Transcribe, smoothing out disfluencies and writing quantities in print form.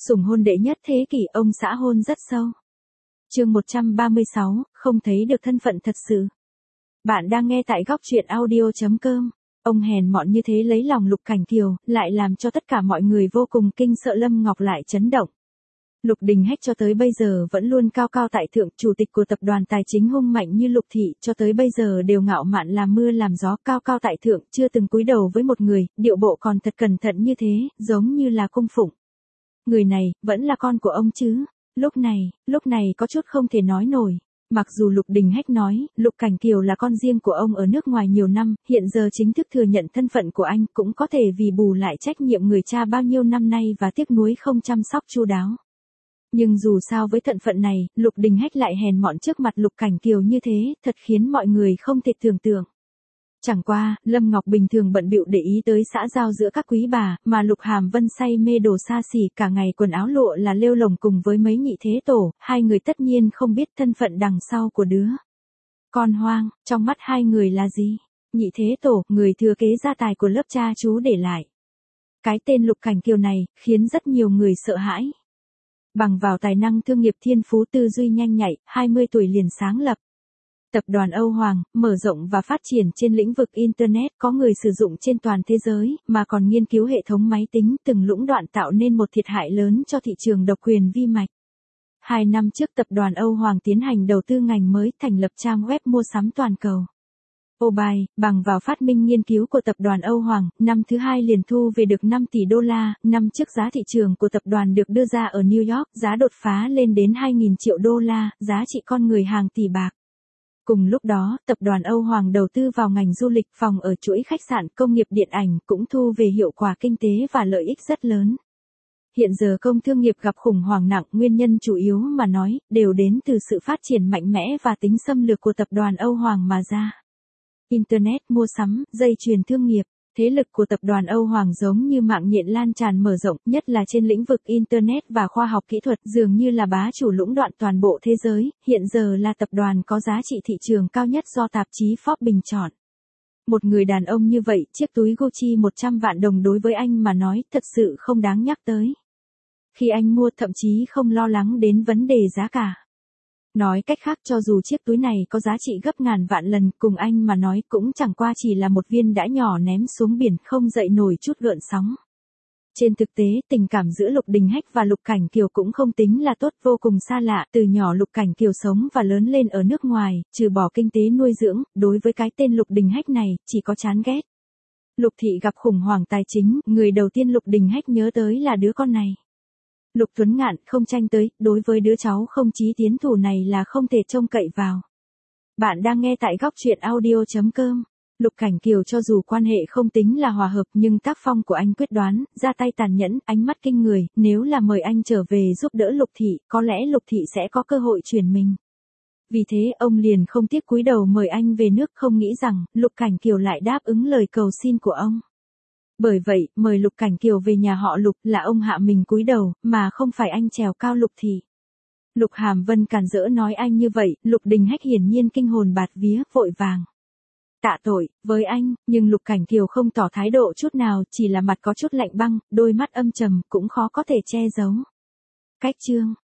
Sủng hôn đệ nhất thế kỷ, ông xã hôn rất sâu. Chương 136, không thấy được thân phận thật sự. Bạn đang nghe tại góc truyện audio.com. Ông hèn mọn như thế lấy lòng Lục Cảnh Kiều, lại làm cho tất cả mọi người vô cùng kinh sợ. Lâm Ngọc lại chấn động. Lục Đình Hách cho tới bây giờ vẫn luôn cao cao tại thượng, chủ tịch của tập đoàn tài chính hung mạnh như Lục Thị, cho tới bây giờ đều ngạo mạn làm mưa làm gió, cao cao tại thượng, chưa từng cúi đầu với một người, điệu bộ còn thật cẩn thận như thế, giống như là cung phụng. Người này, vẫn là con của ông chứ? Lúc này có chút không thể nói nổi. Mặc dù Lục Đình Hách nói, Lục Cảnh Kiều là con riêng của ông ở nước ngoài nhiều năm, hiện giờ chính thức thừa nhận thân phận của anh, cũng có thể vì bù lại trách nhiệm người cha bao nhiêu năm nay và tiếc nuối không chăm sóc chu đáo. Nhưng dù sao với thân phận này, Lục Đình Hách lại hèn mọn trước mặt Lục Cảnh Kiều như thế, thật khiến mọi người không thể tưởng tượng. Chẳng qua, Lâm Ngọc bình thường bận bịu để ý tới xã giao giữa các quý bà, mà Lục Hàm Vân say mê đồ xa xỉ, cả ngày quần áo lụa là lêu lồng cùng với mấy nhị thế tổ, hai người tất nhiên không biết thân phận đằng sau của đứa con hoang, trong mắt hai người là gì? Nhị thế tổ, người thừa kế gia tài của lớp cha chú để lại. Cái tên Lục Cảnh Kiều này, khiến rất nhiều người sợ hãi. Bằng vào tài năng thương nghiệp thiên phú, tư duy nhanh nhạy, 20 tuổi liền sáng lập Tập đoàn Âu Hoàng, mở rộng và phát triển trên lĩnh vực Internet, có người sử dụng trên toàn thế giới, mà còn nghiên cứu hệ thống máy tính, từng lũng đoạn tạo nên một thiệt hại lớn cho thị trường độc quyền vi mạch. 2 năm trước tập đoàn Âu Hoàng tiến hành đầu tư ngành mới, thành lập trang web mua sắm toàn cầu. Obay, bằng vào phát minh nghiên cứu của tập đoàn Âu Hoàng, năm thứ 2 liền thu về được 5 tỷ đô la, năm trước giá thị trường của tập đoàn được đưa ra ở New York, giá đột phá lên đến 2.000 triệu đô la, giá trị con người hàng tỷ bạc. Cùng lúc đó, tập đoàn Âu Hoàng đầu tư vào ngành du lịch, phòng ở, chuỗi khách sạn, công nghiệp điện ảnh, cũng thu về hiệu quả kinh tế và lợi ích rất lớn. Hiện giờ công thương nghiệp gặp khủng hoảng nặng, nguyên nhân chủ yếu mà nói, đều đến từ sự phát triển mạnh mẽ và tính xâm lược của tập đoàn Âu Hoàng mà ra. Internet, mua sắm, dây chuyền thương nghiệp, thế lực của tập đoàn Âu Hoàng giống như mạng nhện lan tràn mở rộng, nhất là trên lĩnh vực Internet và khoa học kỹ thuật, dường như là bá chủ lũng đoạn toàn bộ thế giới, hiện giờ là tập đoàn có giá trị thị trường cao nhất do tạp chí Forbes bình chọn. Một người đàn ông như vậy, chiếc túi Gucci 100 vạn đồng đối với anh mà nói, thật sự không đáng nhắc tới. Khi anh mua, thậm chí không lo lắng đến vấn đề giá cả. Nói cách khác, cho dù chiếc túi này có giá trị gấp ngàn vạn lần, cùng anh mà nói cũng chẳng qua chỉ là một viên đá nhỏ ném xuống biển, không dậy nổi chút gợn sóng. Trên thực tế, tình cảm giữa Lục Đình Hách và Lục Cảnh Kiều cũng không tính là tốt, vô cùng xa lạ. Từ nhỏ Lục Cảnh Kiều sống và lớn lên ở nước ngoài, trừ bỏ kinh tế nuôi dưỡng, đối với cái tên Lục Đình Hách này, chỉ có chán ghét. Lục Thị gặp khủng hoảng tài chính, người đầu tiên Lục Đình Hách nhớ tới là đứa con này. Lục Tuấn Ngạn không tranh tới, đối với đứa cháu không chí tiến thủ này là không thể trông cậy vào. Bạn đang nghe tại góc truyện audio.com. Lục Cảnh Kiều cho dù quan hệ không tính là hòa hợp, nhưng tác phong của anh quyết đoán, ra tay tàn nhẫn, ánh mắt kinh người, nếu là mời anh trở về giúp đỡ Lục Thị, có lẽ Lục Thị sẽ có cơ hội chuyển mình. Vì thế, ông liền không tiếc cúi đầu mời anh về nước, không nghĩ rằng, Lục Cảnh Kiều lại đáp ứng lời cầu xin của ông. Bởi vậy, mời Lục Cảnh Kiều về nhà họ Lục là ông hạ mình cúi đầu, mà không phải anh trèo cao Lục Thị. Lục Hàm Vân càn rỡ nói anh như vậy, Lục Đình Hách hiển nhiên kinh hồn bạt vía, vội vàng tạ tội với anh, nhưng Lục Cảnh Kiều không tỏ thái độ chút nào, chỉ là mặt có chút lạnh băng, đôi mắt âm trầm, cũng khó có thể che giấu. Cách chương